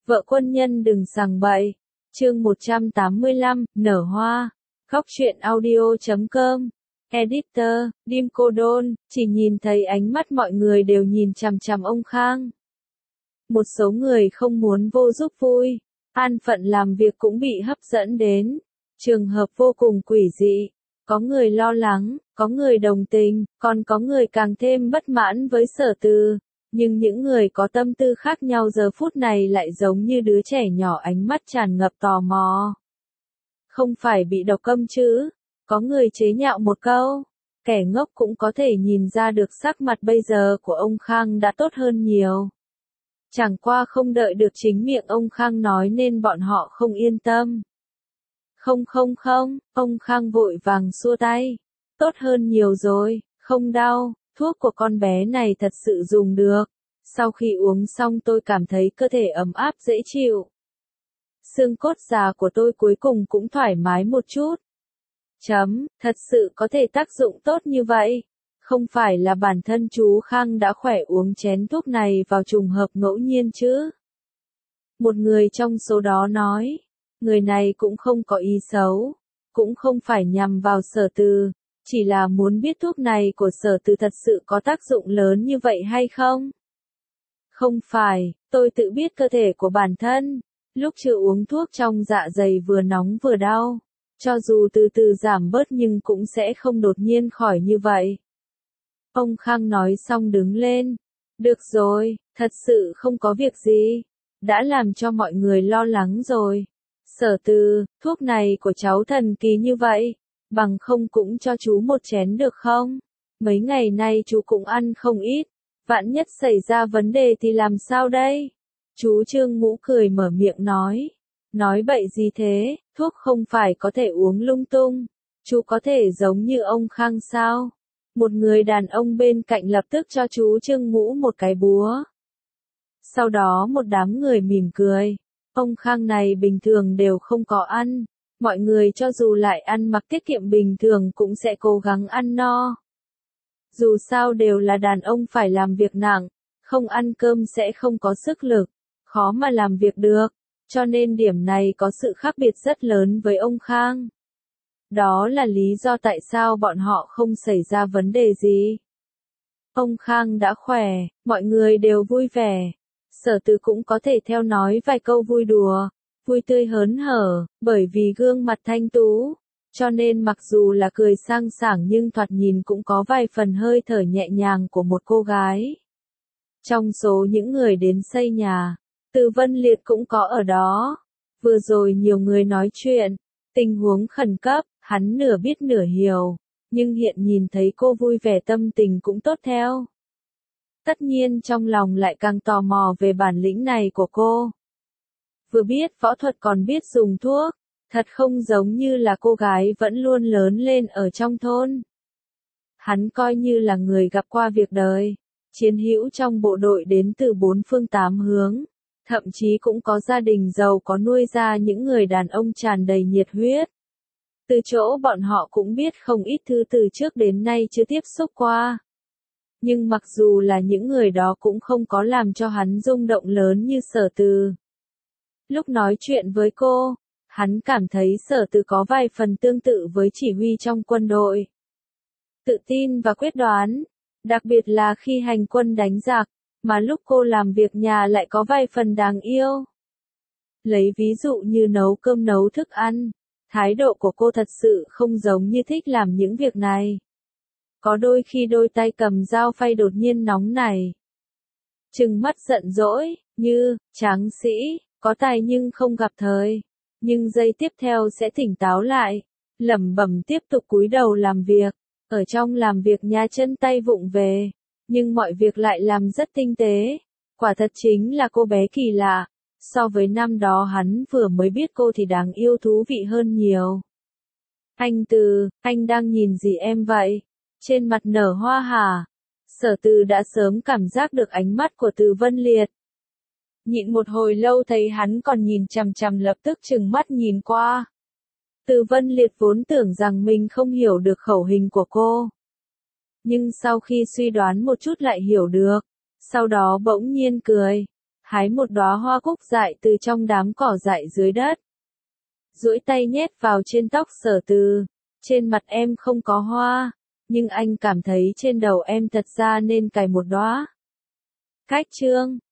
Vợ quân nhân đừng sằng bậy. Chương 185, nở hoa. Góc truyện audio.com. Editor, Dim Cô Đôn, chỉ nhìn thấy ánh mắt mọi người đều nhìn chằm chằm ông Khang. Một số người không muốn vô giúp vui, an phận làm việc cũng bị hấp dẫn đến. Trường hợp vô cùng quỷ dị. Có người lo lắng, có người đồng tình, còn có người càng thêm bất mãn với Sở Từ. Nhưng những người có tâm tư khác nhau giờ phút này lại giống như đứa trẻ nhỏ ánh mắt tràn ngập tò mò. Không phải bị độc câm chứ? Có người chế nhạo một câu. Kẻ ngốc cũng có thể nhìn ra được sắc mặt bây giờ của ông Khang đã tốt hơn nhiều. Chẳng qua không đợi được chính miệng ông Khang nói nên bọn họ không yên tâm. Không, ông Khang vội vàng xua tay. Tốt hơn nhiều rồi, không đau, thuốc của con bé này thật sự dùng được. Sau khi uống xong tôi cảm thấy cơ thể ấm áp dễ chịu. Xương cốt già của tôi cuối cùng cũng thoải mái một chút. Thật sự có thể tác dụng tốt như vậy. Không phải là bản thân chú Khang đã khỏe uống chén thuốc này vào trùng hợp ngẫu nhiên chứ. Một người trong số đó nói. Người này cũng không có ý xấu, cũng không phải nhằm vào Sở Từ, chỉ là muốn biết thuốc này của Sở Từ thật sự có tác dụng lớn như vậy hay không. Không phải, tôi tự biết cơ thể của bản thân, lúc chưa uống thuốc trong dạ dày vừa nóng vừa đau, cho dù từ từ giảm bớt nhưng cũng sẽ không đột nhiên khỏi như vậy. Ông Khang nói xong đứng lên. Được rồi, thật sự không có việc gì, đã làm cho mọi người lo lắng rồi. Sở Từ, thuốc này của cháu thần kỳ như vậy, bằng không cũng cho chú một chén được không? Mấy ngày nay chú cũng ăn không ít, vạn nhất xảy ra vấn đề thì làm sao đây? Chú Trương Ngũ cười mở miệng nói. Nói bậy gì thế, thuốc không phải có thể uống lung tung, chú có thể giống như ông Khang sao? Một người đàn ông bên cạnh lập tức cho chú Trương Ngũ một cái búa. Sau đó một đám người mỉm cười. Ông Khang này bình thường đều không có ăn, mọi người cho dù lại ăn mặc tiết kiệm bình thường cũng sẽ cố gắng ăn no. Dù sao đều là đàn ông phải làm việc nặng, không ăn cơm sẽ không có sức lực, khó mà làm việc được, cho nên điểm này có sự khác biệt rất lớn với ông Khang. Đó là lý do tại sao bọn họ không xảy ra vấn đề gì. Ông Khang đã khỏe, mọi người đều vui vẻ. Sở Từ cũng có thể theo nói vài câu vui đùa, vui tươi hớn hở, bởi vì gương mặt thanh tú, cho nên mặc dù là cười sang sảng nhưng thoạt nhìn cũng có vài phần hơi thở nhẹ nhàng của một cô gái. Trong số những người đến xây nhà, Từ Vân Liệt cũng có ở đó. Vừa rồi nhiều người nói chuyện, tình huống khẩn cấp, hắn nửa biết nửa hiểu, nhưng hiện nhìn thấy cô vui vẻ tâm tình cũng tốt theo. Tất nhiên trong lòng lại càng tò mò về bản lĩnh này của cô. Vừa biết võ thuật còn biết dùng thuốc, thật không giống như là cô gái vẫn luôn lớn lên ở trong thôn. Hắn coi như là người gặp qua việc đời, chiến hữu trong bộ đội đến từ bốn phương tám hướng, thậm chí cũng có gia đình giàu có nuôi ra những người đàn ông tràn đầy nhiệt huyết. Từ chỗ bọn họ cũng biết không ít thứ từ trước đến nay chưa tiếp xúc qua. Nhưng mặc dù là những người đó cũng không có làm cho hắn rung động lớn như Sở Từ. Lúc nói chuyện với cô, hắn cảm thấy Sở Từ có vài phần tương tự với chỉ huy trong quân đội. Tự tin và quyết đoán, đặc biệt là khi hành quân đánh giặc, mà lúc cô làm việc nhà lại có vài phần đáng yêu. Lấy ví dụ như nấu cơm nấu thức ăn, thái độ của cô thật sự không giống như thích làm những việc này. Có đôi khi đôi tay cầm dao phay đột nhiên nóng nảy. Trừng mắt giận dỗi, như, tráng sĩ, có tài nhưng không gặp thời. Nhưng giây tiếp theo sẽ tỉnh táo lại, lẩm bẩm tiếp tục cúi đầu làm việc. Ở trong làm việc nhà chân tay vụng về, nhưng mọi việc lại làm rất tinh tế. Quả thật chính là cô bé kỳ lạ. So với năm đó hắn vừa mới biết cô thì đáng yêu thú vị hơn nhiều. Anh Từ, anh đang nhìn gì em vậy? Trên mặt nở hoa hả? Sở Từ đã sớm cảm giác được ánh mắt của Từ Vân Liệt. Nhịn một hồi lâu thấy hắn còn nhìn chằm chằm lập tức trừng mắt nhìn qua. Từ Vân Liệt vốn tưởng rằng mình không hiểu được khẩu hình của cô. Nhưng sau khi suy đoán một chút lại hiểu được. Sau đó bỗng nhiên cười. hái một đóa hoa cúc dại từ trong đám cỏ dại dưới đất. Duỗi tay nhét vào trên tóc Sở Từ. Trên mặt em không có hoa, nhưng anh cảm thấy trên đầu em thật ra nên cài một đóa. Khách trương,